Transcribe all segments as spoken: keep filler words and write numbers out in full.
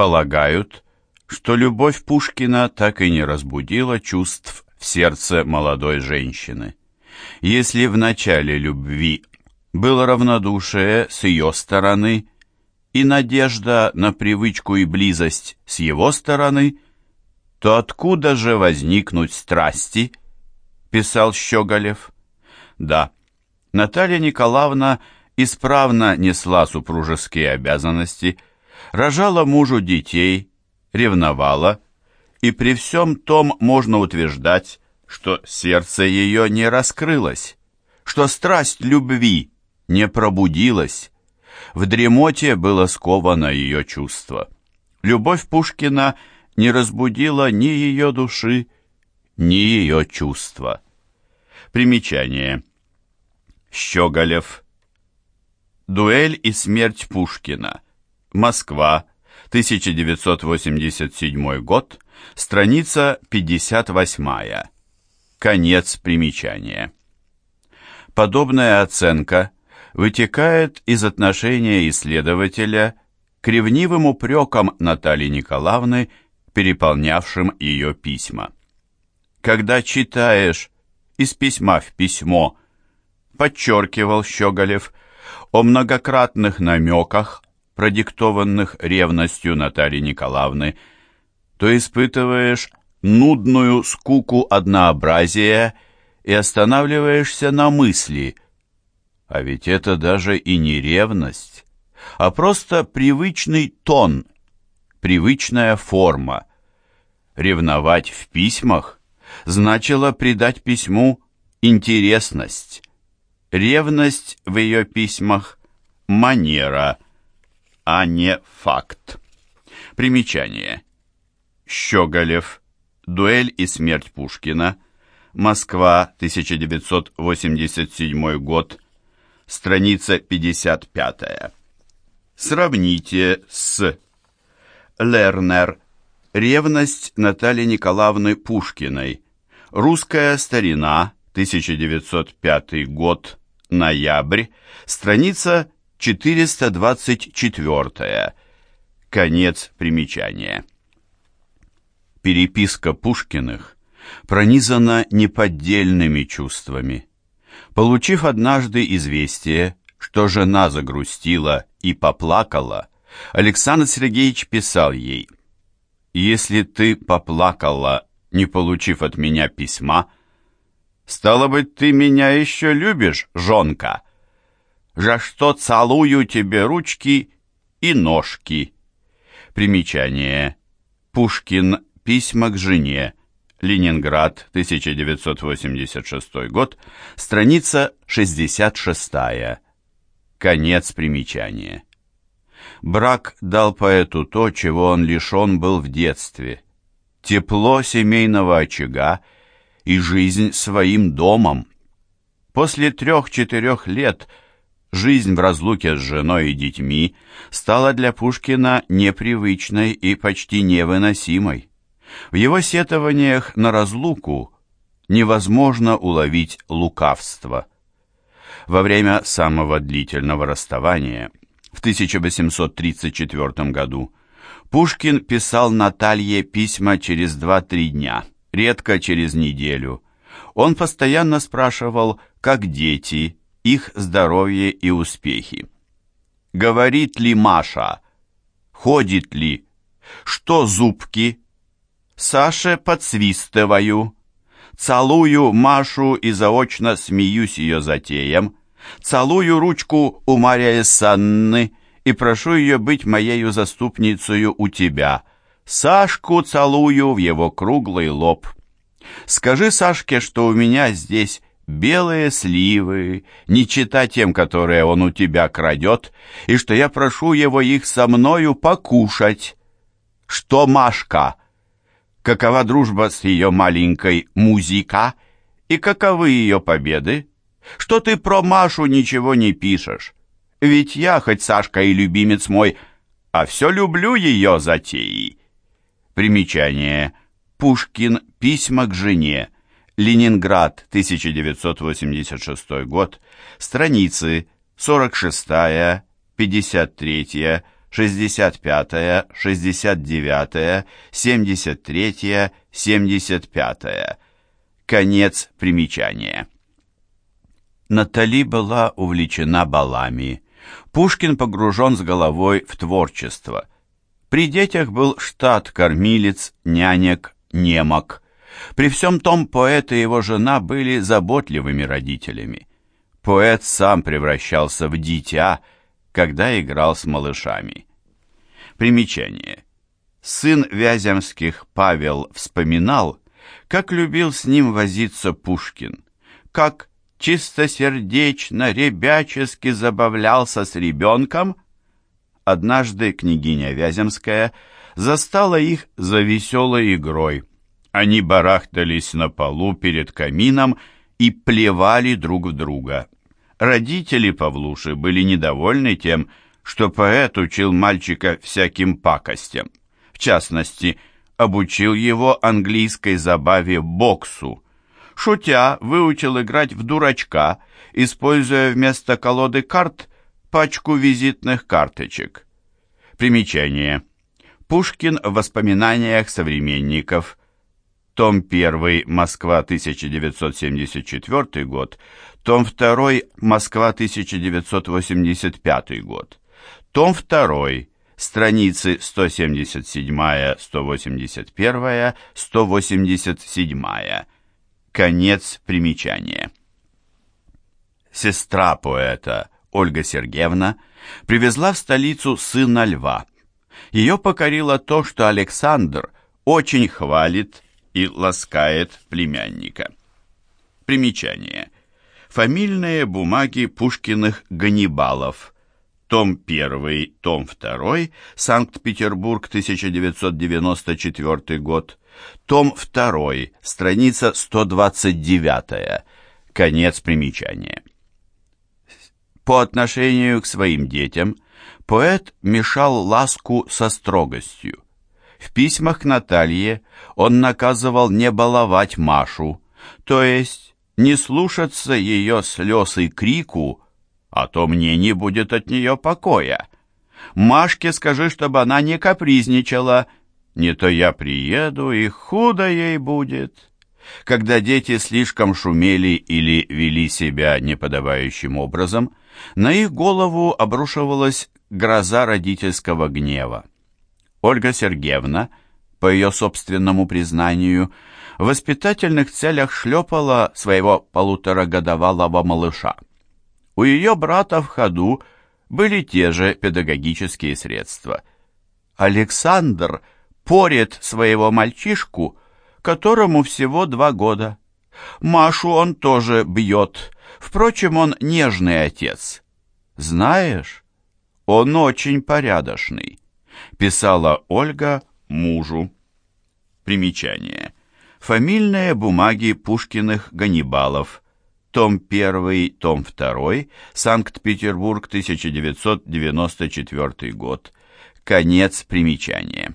Полагают, что любовь Пушкина так и не разбудила чувств в сердце молодой женщины. Если в начале любви было равнодушие с ее стороны и надежда на привычку и близость с его стороны, то откуда же возникнуть страсти, писал Щеголев. Да, Наталья Николаевна исправно несла супружеские обязанности, рожала мужу детей, ревновала, и при всем том можно утверждать, что сердце ее не раскрылось, что страсть любви не пробудилась. В дремоте было сковано ее чувство. Любовь Пушкина не разбудила ни ее души, ни ее чувства. Примечание. Щеголев. Дуэль и смерть Пушкина. Москва, тысяча девятьсот восемьдесят седьмой год, страница пятьдесят восьмая. Конец примечания. Подобная оценка вытекает из отношения исследователя к ревнивым упрекам Натальи Николаевны, переполнявшим ее письма. Когда читаешь из письма в письмо, подчеркивал Щеголев, о многократных намеках, продиктованных ревностью Натальи Николаевны, то испытываешь нудную скуку однообразия и останавливаешься на мысли, а ведь это даже и не ревность, а просто привычный тон, привычная форма. Ревновать в письмах значило придать письму интересность. Ревность в ее письмах – манера, а не факт. Примечание. Щеголев. Дуэль и смерть Пушкина. Москва, тысяча девятьсот восемьдесят седьмой год. Страница пятьдесят пятая. Сравните с Лернер. Ревность Натальи Николаевны Пушкиной. Русская старина, тысяча девятьсот пятый год, ноябрь, страница четыреста двадцать четыре. Конец примечания. Переписка Пушкиных пронизана неподдельными чувствами. Получив однажды известие, что жена загрустила и поплакала, Александр Сергеевич писал ей: «Если ты поплакала, не получив от меня письма, стало быть, ты меня еще любишь, жонка, за что целую тебе ручки и ножки». Примечание. Пушкин. Письма к жене. Ленинград, тысяча девятьсот восемьдесят шестой год, страница шестьдесят шестая. Конец примечания. Брак дал поэту то, чего он лишен был в детстве: тепло семейного очага и жизнь своим домом. После трех-четырех лет жизнь в разлуке с женой и детьми стала для Пушкина непривычной и почти невыносимой. В его сетованиях на разлуку невозможно уловить лукавство. Во время самого длительного расставания в тысяча восемьсот тридцать четвёртом году Пушкин писал Наталье письма через два-три дня, редко через неделю. Он постоянно спрашивал, как дети, их здоровье и успехи. Говорит ли Маша? Ходит ли? Что зубки? Саше подсвистываю. Целую Машу и заочно смеюсь ее затеям. Целую ручку у Марьи Санны и прошу ее быть моею заступницею у тебя. Сашку целую в его круглый лоб. Скажи Сашке, что у меня здесь белые сливы, не чита тем, которые он у тебя крадет, и что я прошу его их со мною покушать. Что Машка? Какова дружба с ее маленькой Музика? И каковы ее победы? Что ты про Машу ничего не пишешь? Ведь я, хоть Сашка и любимец мой, а все люблю ее затеи. Примечание. Пушкин. Письма к жене. Ленинград, тысяча девятьсот восемьдесят шестой год. Страницы сорок шестая, пятьдесят третья, шестьдесят пятая, шестьдесят девятая, семьдесят третья, семьдесят пятая. Конец примечания. Натали была увлечена балами. Пушкин погружен с головой в творчество. При детях был штат кормилец, нянек, немок. При всем том поэт и его жена были заботливыми родителями. Поэт сам превращался в дитя, когда играл с малышами. Примечание. Сын Вяземских Павел вспоминал, как любил с ним возиться Пушкин, как чистосердечно, ребячески забавлялся с ребенком. Однажды княгиня Вяземская застала их за веселой игрой. Они барахтались на полу перед камином и плевали друг в друга. Родители Павлуши были недовольны тем, что поэт учил мальчика всяким пакостям. В частности, обучил его английской забаве боксу. Шутя, выучил играть в дурачка, используя вместо колоды карт пачку визитных карточек. Примечание. Пушкин в воспоминаниях современников. Том один, Москва, тысяча девятьсот семьдесят четвёртый год. Том два, Москва, тысяча девятьсот восемьдесят пятый год. Том два, страницы сто семьдесят семь, сто восемьдесят один, сто восемьдесят семь. Конец примечания. Сестра поэта, Ольга Сергеевна, привезла в столицу сына Льва. Ее покорило то, что Александр очень хвалит и ласкает племянника. Примечание. Фамильные бумаги Пушкиных Ганнибалов. Том один, том два, Санкт-Петербург, тысяча девятьсот девяносто четвёртый год. Том два, страница сто двадцать девять. Конец примечания. По отношению к своим детям поэт мешал ласку со строгостью. В письмах к Наталье он наказывал не баловать Машу, то есть не слушаться ее слез и крику, а то мне не будет от нее покоя. Машке скажи, чтобы она не капризничала, не то я приеду, и худо ей будет. Когда дети слишком шумели или вели себя неподобающим образом, на их голову обрушивалась гроза родительского гнева. Ольга Сергеевна, по ее собственному признанию, в воспитательных целях шлепала своего полуторагодовалого малыша. У ее брата в ходу были те же педагогические средства. Александр порет своего мальчишку, которому всего два года. Машу он тоже бьет, впрочем, он нежный отец. Знаешь, он очень порядочный, писала Ольга мужу. Примечание. Фамильные бумаги Пушкиных Ганнибалов. Том один, том два, Санкт-Петербург, тысяча девятьсот девяносто четвёртый год. Конец примечания.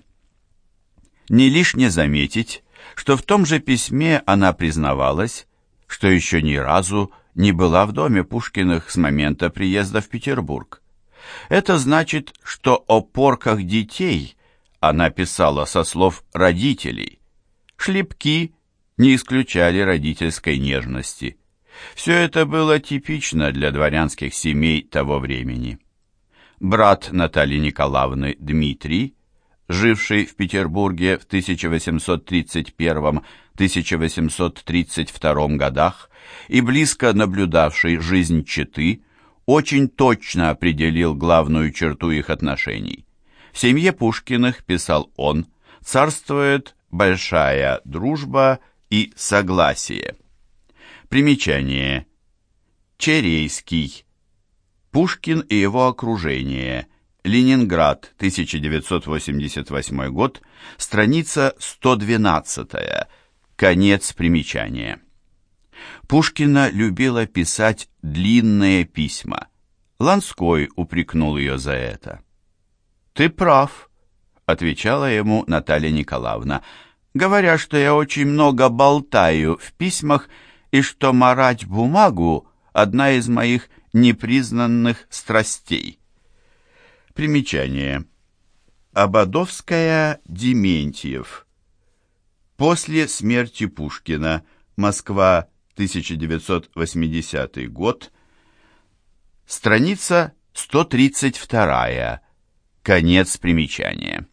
Не лишне заметить, что в том же письме она признавалась, что еще ни разу не была в доме Пушкиных с момента приезда в Петербург. Это значит, что о порках детей она писала со слов родителей. Шлепки не исключали родительской нежности. Все это было типично для дворянских семей того времени. Брат Натальи Николаевны Дмитрий, живший в Петербурге в тысяча восемьсот тридцать первом — тысяча восемьсот тридцать втором годах и близко наблюдавший жизнь четы, очень точно определил главную черту их отношений. В семье Пушкиных, писал он, царствует большая дружба и согласие. Примечание. Черейский. Пушкин и его окружение. Ленинград, тысяча девятьсот восемьдесят восьмой год, страница сто двенадцатая. Конец примечания. Пушкина любила писать длинные письма. Ланской упрекнул ее за это. «Ты прав», — отвечала ему Наталья Николаевна, говоря, что я очень много болтаю в письмах и что марать бумагу — одна из моих непризнанных страстей. Примечание. Ободовская, Дементьев. После смерти Пушкина. Москва, тысяча девятьсот восьмидесятый год. Страница сто тридцать два. Конец примечания.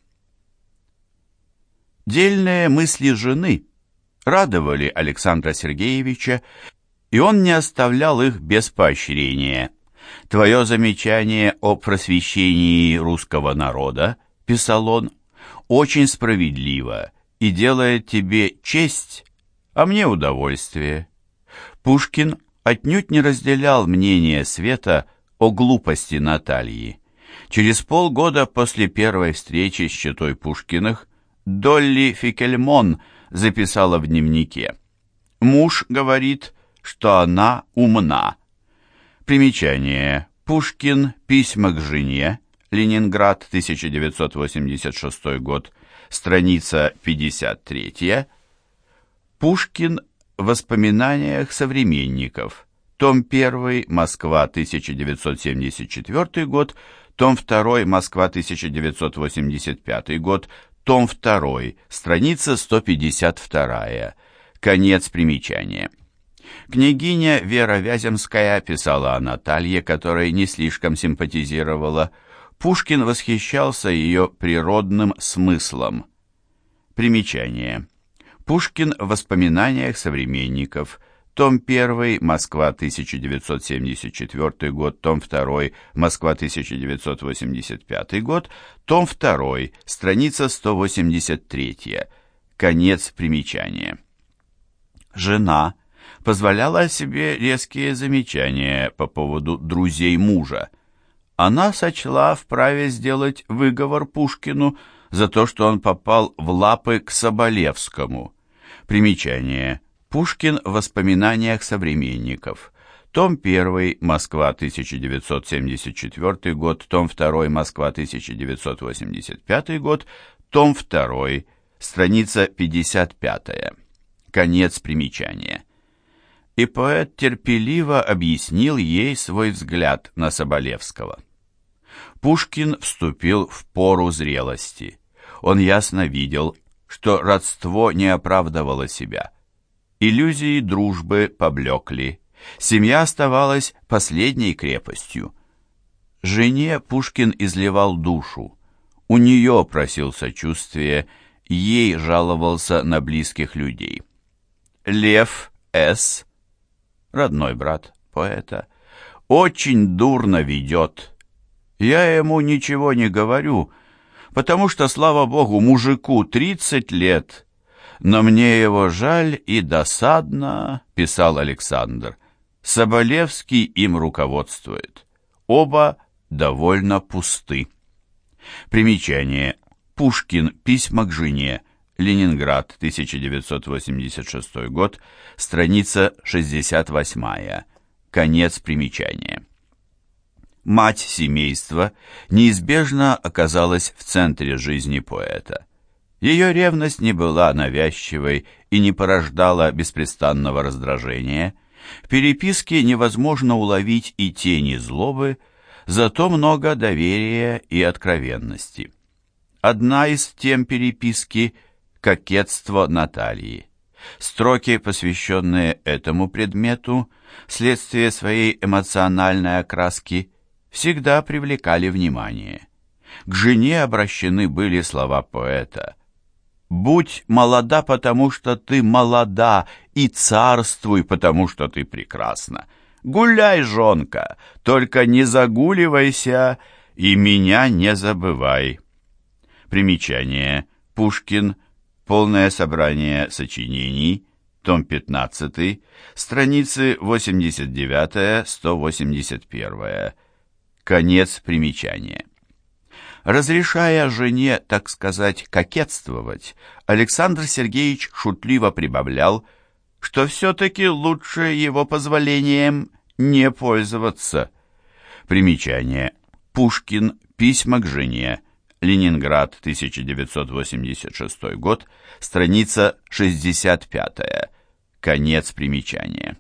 Дельные мысли жены радовали Александра Сергеевича, и он не оставлял их без поощрения. «Твое замечание о просвещении русского народа, — писал он, — очень справедливо и делает тебе честь, а мне удовольствие». Пушкин отнюдь не разделял мнение Света о глупости Натальи. Через полгода после первой встречи с четой Пушкиных Долли Фикельмон записала в дневнике: «Муж говорит, что она умна». Примечание. Пушкин. Письма к жене. Ленинград, тысяча девятьсот восемьдесят шестой год. Страница пятьдесят три. Пушкин. В воспоминаниях современников. Том один. Москва, тысяча девятьсот семьдесят четвёртый год. Том два. Москва, тысяча девятьсот восемьдесят пятый год. Том два. Страница сто пятьдесят два. Конец примечания. Княгиня Вера Вяземская писала о Наталье, которой не слишком симпатизировала. Пушкин восхищался ее природным смыслом. Примечание. Пушкин в воспоминаниях современников. Том один. Москва, тысяча девятьсот семьдесят четвёртый год. Том два. Москва, тысяча девятьсот восемьдесят пятый год. Том два. Страница сто восемьдесят три. Конец примечания. Жена позволяла себе резкие замечания по поводу друзей мужа. Она сочла вправе сделать выговор Пушкину за то, что он попал в лапы к Соболевскому. Примечание. Пушкин в воспоминаниях современников. Том один. Москва, тысяча девятьсот семьдесят четвёртый год. Том два. Москва, тысяча девятьсот восемьдесят пятый год. Том два. Страница пятьдесят пять. Конец примечания. И поэт терпеливо объяснил ей свой взгляд на Соболевского. Пушкин вступил в пору зрелости. Он ясно видел, что родство не оправдывало себя. Иллюзии дружбы поблекли. Семья оставалась последней крепостью. Жене Пушкин изливал душу. У нее просил сочувствия, ей жаловался на близких людей. Лев С., родной брат поэта, очень дурно ведет. Я ему ничего не говорю, потому что, слава богу, мужику тридцать лет, но мне его жаль и досадно, писал Александр. Соболевский им руководствует. Оба довольно пусты. Примечание. Пушкин. Письма к жене. Ленинград, тысяча девятьсот восемьдесят шестой год, страница шестьдесят восемь. Конец примечания. Мать семейства неизбежно оказалась в центре жизни поэта. Ее ревность не была навязчивой и не порождала беспрестанного раздражения. В переписке невозможно уловить и тени злобы, зато много доверия и откровенности. Одна из тем переписки — кокетство Натальи. Строки, посвященные этому предмету, вследствие своей эмоциональной окраски, всегда привлекали внимание. К жене обращены были слова поэта: «Будь молода, потому что ты молода, и царствуй, потому что ты прекрасна. Гуляй, жонка, только не загуливайся, и меня не забывай». Примечание. Пушкин. Полное собрание сочинений. Том пятнадцатый. Страницы восемьдесят девять - сто восемьдесят один. Конец примечания. Разрешая жене, так сказать, кокетствовать, Александр Сергеевич шутливо прибавлял, что все-таки лучше его позволением не пользоваться. Примечание. Пушкин. Письма к жене. Ленинград, тысяча девятьсот восемьдесят шестой год, страница шестьдесят пять. Конец примечания.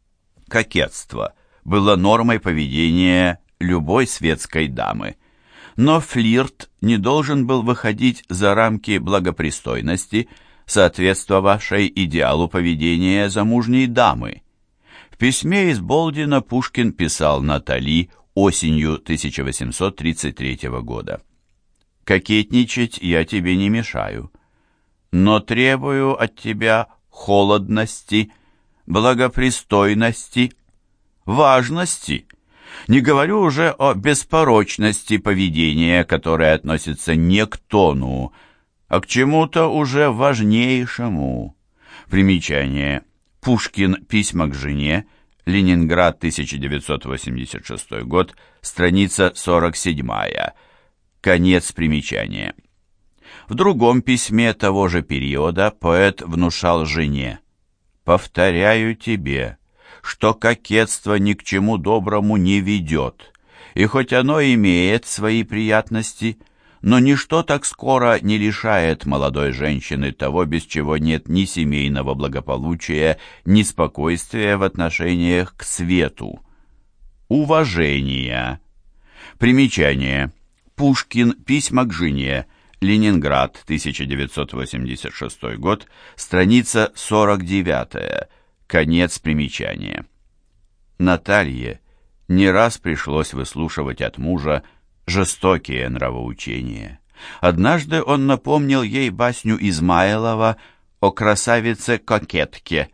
Кокетство было нормой поведения любой светской дамы. Но флирт не должен был выходить за рамки благопристойности, соответствовавшей идеалу поведения замужней дамы. В письме из Болдина Пушкин писал Натали осенью тысяча восемьсот тридцать третьего года. «Кокетничать я тебе не мешаю, но требую от тебя холодности, благопристойности, важности. Не говорю уже о беспорочности поведения, которое относится не к тону, а к чему-то уже важнейшему». Примечание. Пушкин. Письма к жене. Ленинград, тысяча девятьсот восемьдесят шестой год. Страница сорок седьмая. Конец примечания. В другом письме того же периода поэт внушал жене: «Повторяю тебе, что кокетство ни к чему доброму не ведет, и хоть оно имеет свои приятности, но ничто так скоро не лишает молодой женщины того, без чего нет ни семейного благополучия, ни спокойствия в отношениях к свету. Уважение». Примечание. Пушкин. Письма к жене. Ленинград, тысяча девятьсот восемьдесят шестой год. Страница сорок девятая. Конец примечания. Наталье не раз пришлось выслушивать от мужа жестокие нравоучения. Однажды он напомнил ей басню Измайлова о красавице-кокетке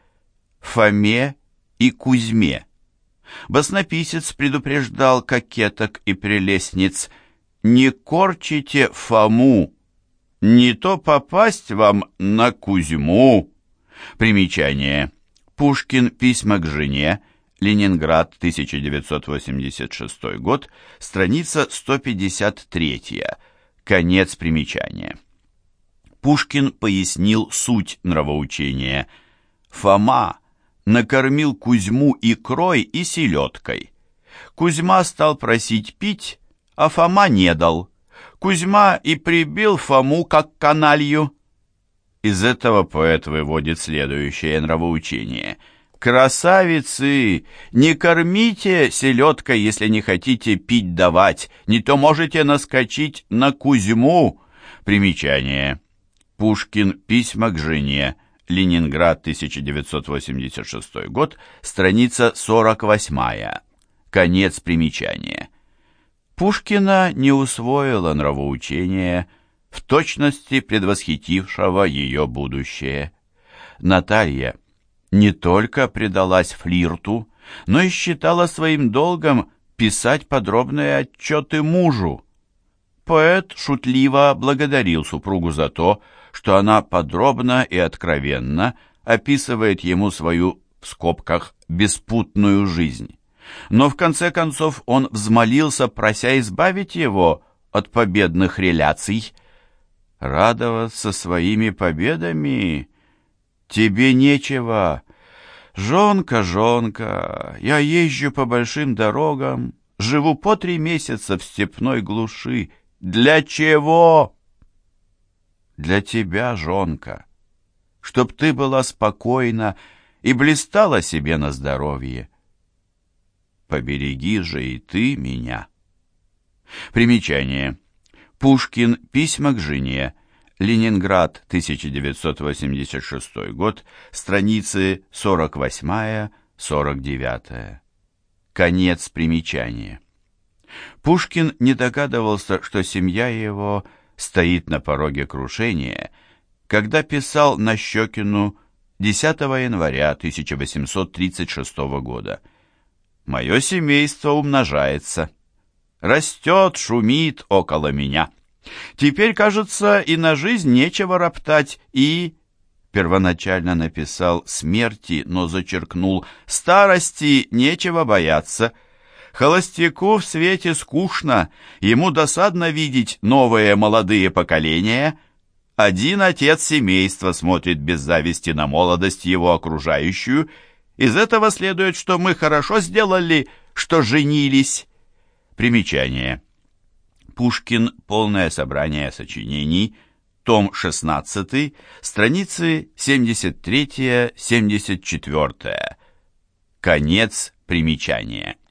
Фоме и Кузьме. Баснописец предупреждал кокеток и прелестниц: «Не корчите Фому, не то попасть вам на Кузьму». Примечание. Пушкин. Письма к жене. Ленинград, тысяча девятьсот восемьдесят шестой год, страница сто пятьдесят третья. Конец примечания. Пушкин пояснил суть нравоучения. Фома накормил Кузьму икрой и селедкой. Кузьма стал просить пить, а Фома не дал. Кузьма и прибил Фому как каналью. Из этого поэт выводит следующее нравоучение: «Красавицы, не кормите селедкой, если не хотите пить давать, не то можете наскочить на Кузьму». Примечание. Пушкин. Письма к жене. Ленинград, тысяча девятьсот восемьдесят шестой год, страница сорок восьмая. Конец примечания. Пушкина не усвоила нравоучение, в точности предвосхитившего ее будущее. Наталья не только предалась флирту, но и считала своим долгом писать подробные отчеты мужу. Поэт шутливо благодарил супругу за то, что она подробно и откровенно описывает ему свою, в скобках, беспутную жизнь. Но в конце концов он взмолился, прося избавить его от победных реляций. «Радоваться своими победами тебе нечего. Жонка, жонка, я езжу по большим дорогам, живу по три месяца в степной глуши. Для чего?» «Для тебя, жонка, чтоб ты была спокойна и блистала себе на здоровье. Побереги же и ты меня». Примечание. Пушкин. Письма к жене. Ленинград, тысяча девятьсот восемьдесят шестой год, страницы сорок восьмая — сорок девятая. Конец примечания. Пушкин не догадывался, что семья его стоит на пороге крушения, когда писал Нащекину десятого января тысяча восемьсот тридцать шестого года: «Мое семейство умножается, растет, шумит около меня. Теперь, кажется, и на жизнь нечего роптать, и...» Первоначально написал «смерти», но зачеркнул «старости нечего бояться». Холостяку в свете скучно, ему досадно видеть новые молодые поколения. Один отец семейства смотрит без зависти на молодость его окружающую. Из этого следует, что мы хорошо сделали, что женились. Примечание. Пушкин. Полное собрание сочинений. Том шестнадцатый. Страницы семьдесят третья — семьдесят четвёртая. Конец примечания.